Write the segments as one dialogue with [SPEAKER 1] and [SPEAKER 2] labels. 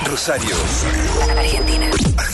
[SPEAKER 1] Rosario.
[SPEAKER 2] Argentina.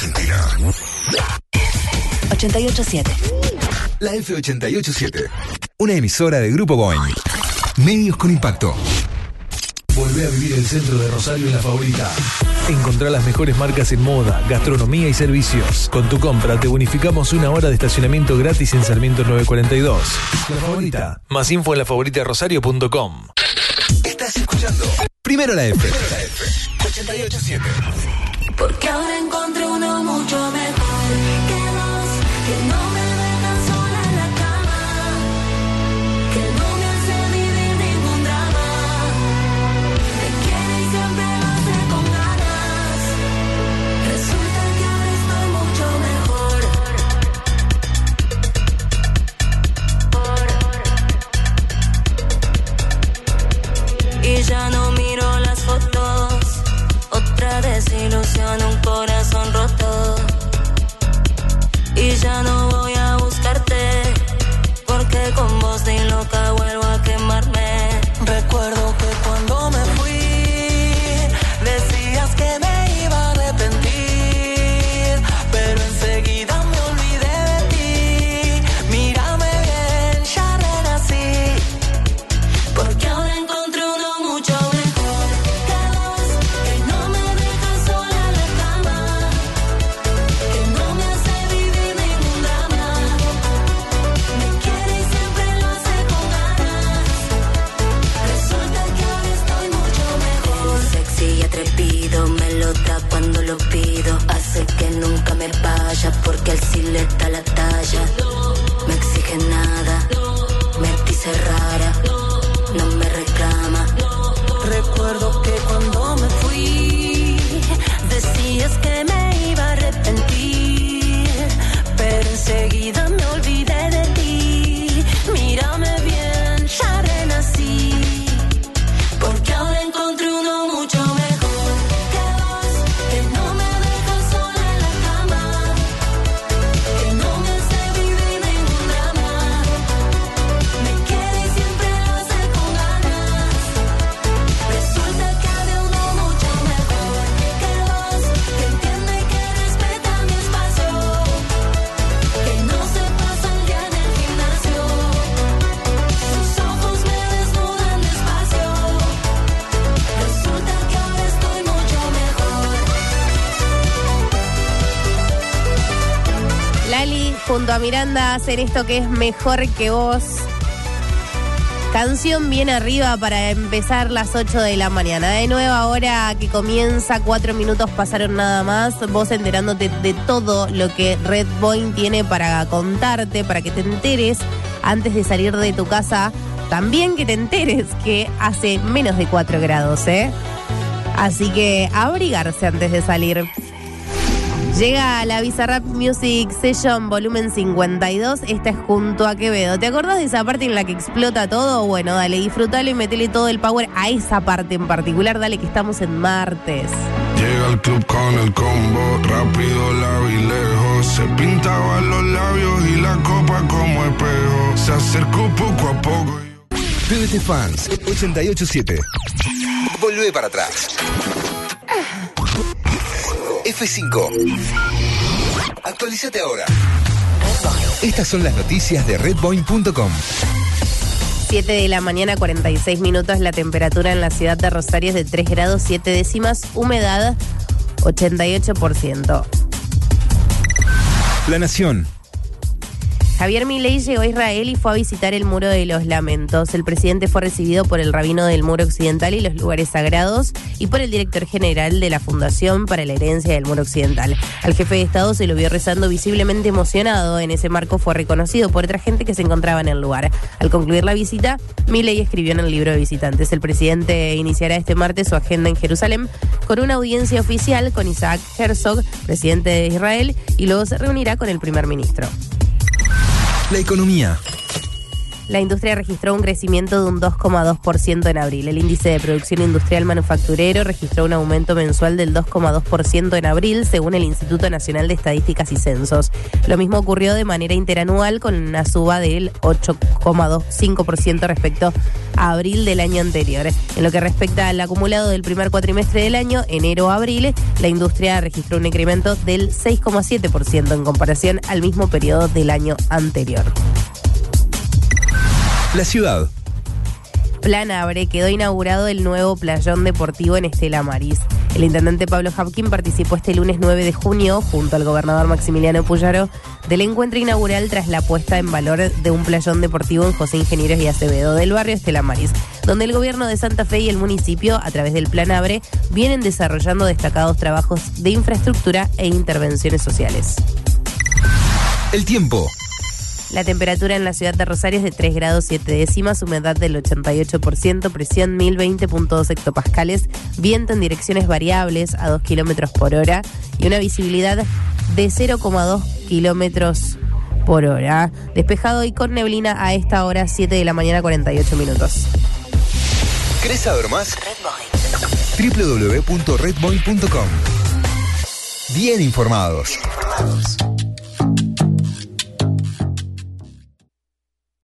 [SPEAKER 2] 88.7.
[SPEAKER 1] La F88.7. Una emisora de Grupo Boing. Medios con impacto.
[SPEAKER 3] Volvé a vivir el centro de Rosario en La Favorita.
[SPEAKER 4] Encontrá las mejores marcas en moda, gastronomía y servicios. Con tu compra te bonificamos 1 hora de estacionamiento gratis en Sarmiento 942.
[SPEAKER 3] La Favorita.
[SPEAKER 4] Más info en lafavoritarosario.com.
[SPEAKER 1] Estás escuchando Primero la F. 88.7.
[SPEAKER 5] Porque ahora encontré uno mucho mejor que vos, que no me dejan sola en la cama, que no me hace vivir ningún drama, me quiere y siempre lo hace con ganas. Resulta que ahora estoy mucho mejor. Y ya no miro las fotos. Otra desilusión, un corazón roto. Y ya no voy a buscarte, porque con vos ni loca vuelvo a quemarme. Recuerdo que cuando me fui, decías que me iba a arrepentir, pero enseguida me olvidé de ti. Mírame bien, ya renací, porque ahora encontré uno mucho mejor. Cuando lo pido, hace que nunca me vaya, porque él sí le da la talla. Me exige nada, me dice rara, no me reclama. Recuerdo que cuando me fui, decías que me iba a arrepentir, pero enseguida me olvidé de ti. Mírame bien, ya renací, porque ahora encontré uno mucho mejor.
[SPEAKER 6] Junto a Miranda hacen esto que es Mejor que Vos. Canción bien arriba para empezar las 8 de la mañana. De nueva hora que comienza, 4 minutos pasaron nada más. Vos enterándote de todo lo que Red Boing tiene para contarte, para que te enteres antes de salir de tu casa. También que te enteres que hace menos de 4 grados, ¿eh? Así que abrigarse antes de salir. Llega la Bizarrap Music Session volumen 52. Esta es junto a Quevedo. ¿Te acordás de esa parte en la que explota todo? Bueno, dale, disfrutalo y metele todo el power a esa parte en particular. Dale, que estamos en martes.
[SPEAKER 7] Llega al club con el combo, rápido la vi lejos. Se pintaban los labios y la copa como espejo. Se acercó poco a poco.
[SPEAKER 1] PBT Fans 88.7. Volvé para atrás. F5. Actualízate ahora. Estas son las noticias de redboing.com.
[SPEAKER 6] 7 de la mañana, 46 minutos. La temperatura en la ciudad de Rosario es de 3 grados 7 décimas. Humedad 88%.
[SPEAKER 1] La Nación.
[SPEAKER 6] Javier Milei llegó a Israel y fue a visitar el Muro de los Lamentos. El presidente fue recibido por el rabino del Muro Occidental y los lugares sagrados y por el director general de la Fundación para la Herencia del Muro Occidental. Al jefe de Estado se lo vio rezando visiblemente emocionado. En ese marco fue reconocido por otra gente que se encontraba en el lugar. Al concluir la visita, Milei escribió en el libro de visitantes: el presidente iniciará este martes su agenda en Jerusalén con una audiencia oficial con Isaac Herzog, presidente de Israel, y luego se reunirá con el primer ministro.
[SPEAKER 1] La economía.
[SPEAKER 6] La industria registró un crecimiento de un 2,2% en abril. El índice de producción industrial manufacturero registró un aumento mensual del 2,2% en abril, según el Instituto Nacional de Estadísticas y Censos. Lo mismo ocurrió de manera interanual, con una suba del 8,5% respecto a abril del año anterior. En lo que respecta al acumulado del primer cuatrimestre del año, enero a abril, la industria registró un incremento del 6,7% en comparación al mismo periodo del año anterior.
[SPEAKER 1] La ciudad.
[SPEAKER 6] Plan Abre, quedó inaugurado el nuevo playón deportivo en Estela Maris. El intendente Pablo Hapkin participó este lunes 9 de junio, junto al gobernador Maximiliano Puyaro, del encuentro inaugural tras la puesta en valor de un playón deportivo en José Ingenieros y Acevedo, del barrio Estela Maris, donde el gobierno de Santa Fe y el municipio, a través del Plan Abre, vienen desarrollando destacados trabajos de infraestructura e intervenciones sociales.
[SPEAKER 1] El tiempo.
[SPEAKER 6] La temperatura en la ciudad de Rosario es de 3 grados 7 décimas, humedad del 88%, presión 1020.2 hectopascales, viento en direcciones variables a 2 kilómetros por hora y una visibilidad de 0,2 kilómetros por hora. Despejado y con neblina a esta hora, 7 de la mañana, 48 minutos.
[SPEAKER 1] ¿Querés saber más? www.redboy.com. Bien informados.